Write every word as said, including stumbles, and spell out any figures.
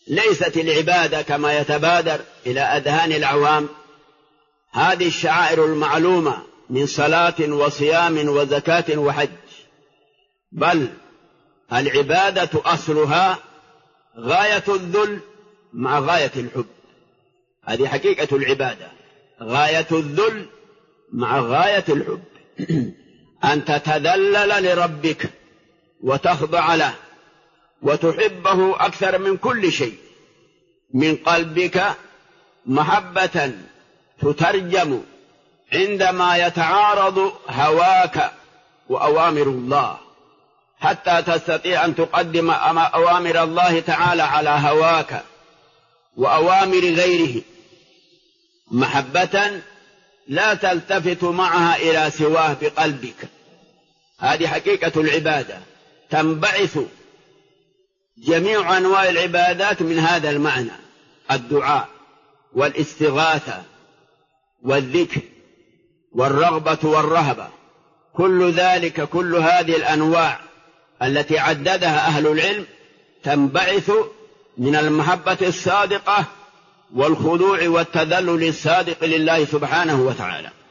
ليست العبادة كما يتبادر إلى أذهان العوام هذه الشعائر المعلومة من صلاة وصيام وزكاة وحج، بل العبادة أصلها غاية الذل مع غاية الحب. هذه حقيقة العبادة، غاية الذل مع غاية الحب. أن تتذلل لربك وتخضع له وتحبه أكثر من كل شيء من قلبك، محبة تترجم عندما يتعارض هواك وأوامر الله، حتى تستطيع أن تقدم أوامر الله تعالى على هواك وأوامر غيره محبة لا تلتفت معها إلى سواه بقلبك. هذه حقيقة العبادة، تنبعث جميع أنواع العبادات من هذا المعنى: الدعاء والاستغاثة والذكر والرغبة والرهبة، كل ذلك كل هذه الأنواع التي عددها أهل العلم تنبعث من المحبة الصادقة والخضوع والتذلل الصادق لله سبحانه وتعالى.